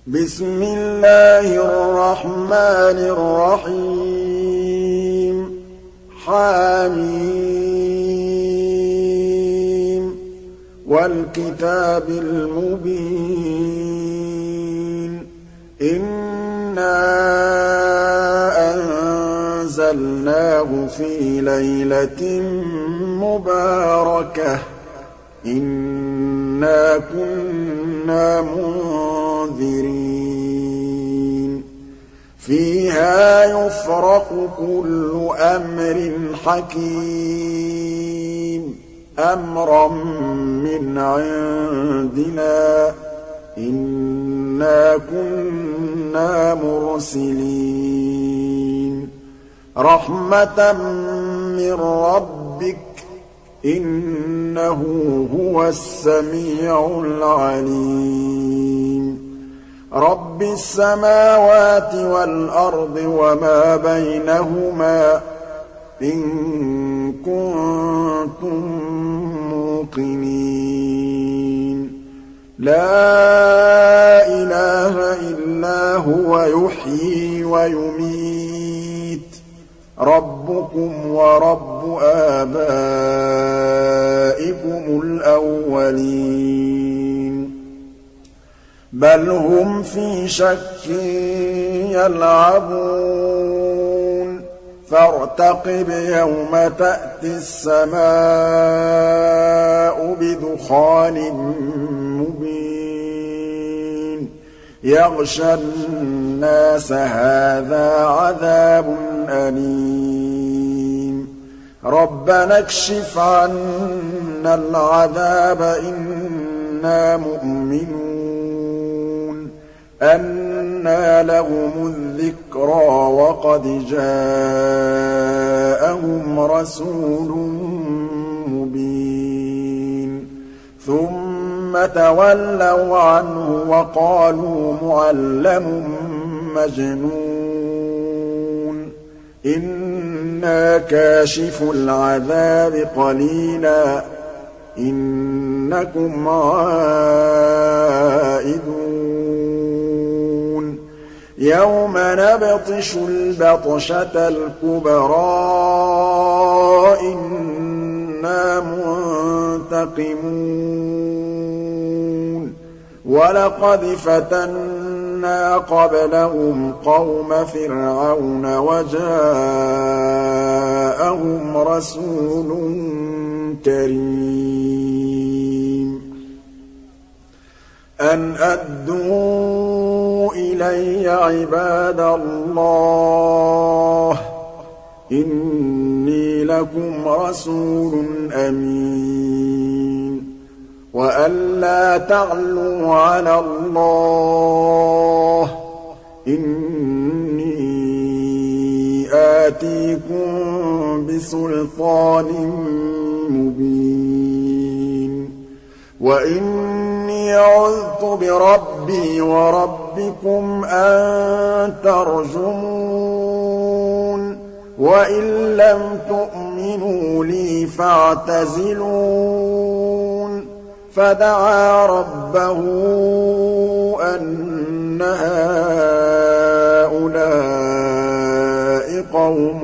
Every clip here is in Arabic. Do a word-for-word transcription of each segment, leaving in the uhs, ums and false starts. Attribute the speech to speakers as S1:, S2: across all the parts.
S1: بسم الله الرحمن الرحيم حم والكتاب المبين إنا أنزلناه في ليلة مباركة إنا كنا منذرين فيها يفرق كل أمر حكيم أمرا من عندنا إنا كنا مرسلين رحمة من ربك إنه هو السميع العليم رب السماوات والأرض وما بينهما إن كنتم موقنين لا إله إلا هو يحيي ويميت ربكم ورب آبائكم الأولين بل هم في شك يلعبون فارتقب يوم تأتي السماء بدخان مبين يغشى الناس هذا عذاب أليم ربنا اكشف عنا العذاب إنا مؤمنون أنى لهم الذكرى وقد جاءهم رسول مبين ثم تولوا عنه وقالوا معلم مجنون إنا كاشف العذاب قليلا إنكم عائدون يوم نبطش البطشة الكبرى إنا منتقمون ولقد فتنا قبلهم قوم فرعون وجاءهم رسول كريم أن أدوا إلي عباد الله إني لكم رسول أمين وأن لا تعلوا على الله إني آتيكم بسلطان مبين وإني عذت بربي وربكم أن ترجمون وإن لم تؤمنوا لي فاعتزلون فدعا ربه أن هؤلاء قوم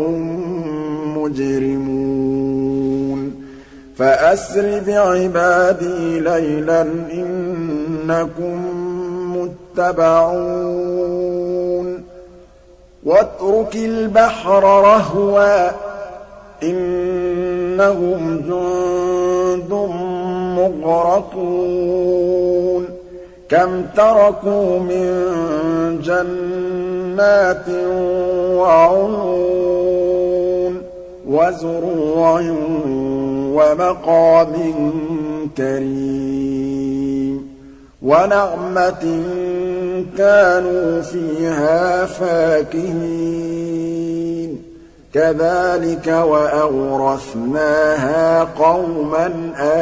S1: مجرمون فأسر بعبادي ليلا إنكم متبعون واترك البحر رهوا إنهم جند مغرقون كم تركوا من جنات وعيون وزروع ومقام كريم ونعمة كانوا فيها فاكهين كذلك وأورثناها قوما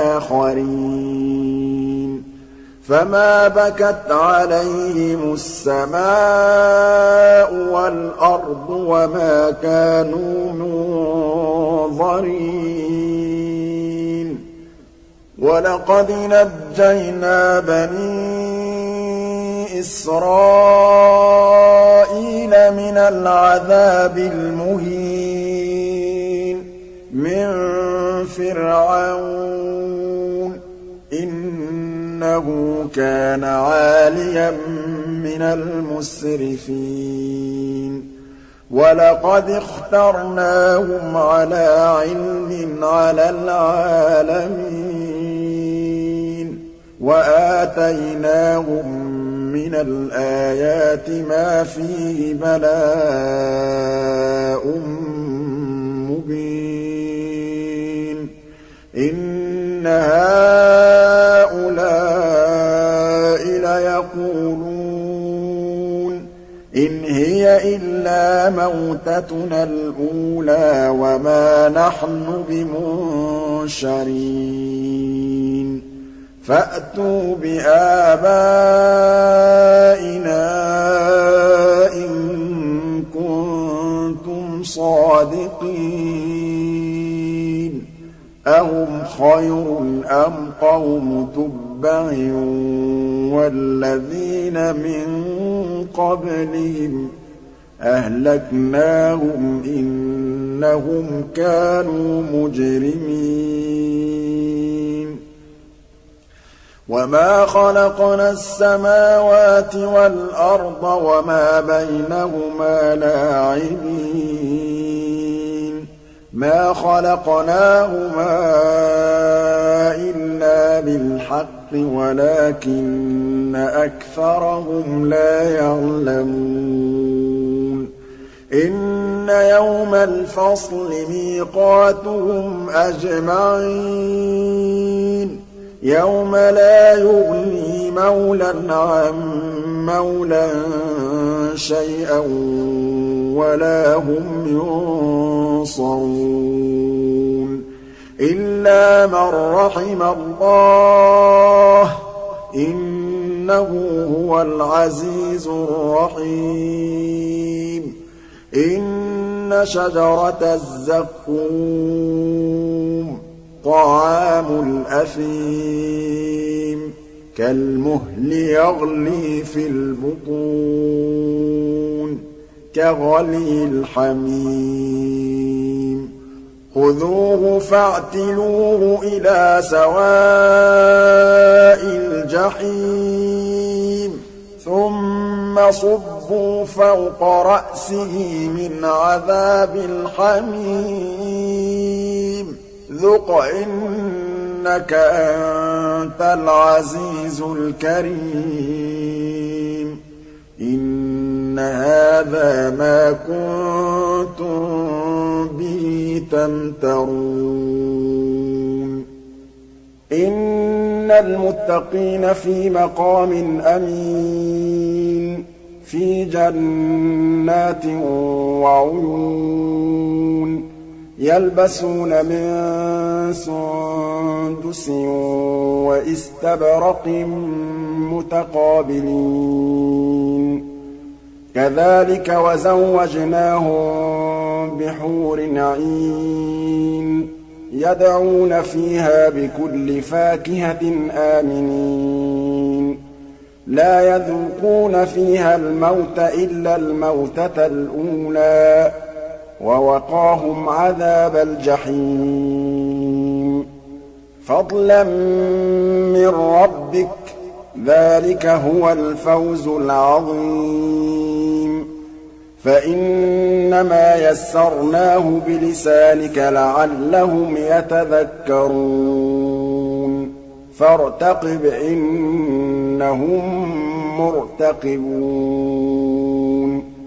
S1: آخرين فما بكت عليهم السماء والأرض وما كانوا منظرين ولقد نجينا بني إسرائيل من العذاب المهين من فرعون إنه كان عاليا من المسرفين ولقد اخترناهم على علم على العالمين وآتيناهم من الآيات ما فيه بلاء مبين إن هؤلاء ليقولون إن هي إلا موتتنا الأولى وما نحن بمنشرين فأتوا بآبائنا إن كنتم صادقين أهم خير أم قوم تبع والذين من قبلهم أهلكناهم إنهم كانوا مجرمين وما خلقنا السماوات والأرض وما بينهما لاعبين ما خلقناهما إلا بالحق ولكن أكثرهم لا يعلمون إن يوم الفصل ميقاتهم أجمعين يوم لا يغني مولى عن مولى شيئا ولا هم ينصرون إلا من رحم الله إنه هو العزيز الرحيم إن شجرة الزقوم طعام الأثيم كالمهل يغلي في البطون كغلي الحميم خذوه فاعتلوه إلى سواء الجحيم ثم صبوا فوق رأسه من عذاب الحميم ذق إنك أنت العزيز الكريم إن هذا ما كنتم به تمترون إن المتقين في مقام أمين في جنات وعيون يلبسون من سندس وإستبرق متقابلين كذلك وزوجناهم بحور عين يدعون فيها بكل فاكهة آمنين لا يذوقون فيها الموت إلا الموتة الأولى ووقاهم عذاب الجحيم فضلا من ربك ذلك هو الفوز العظيم فإنما يسرناه بلسانك لعلهم يتذكرون فارتقب إنهم مرتقبون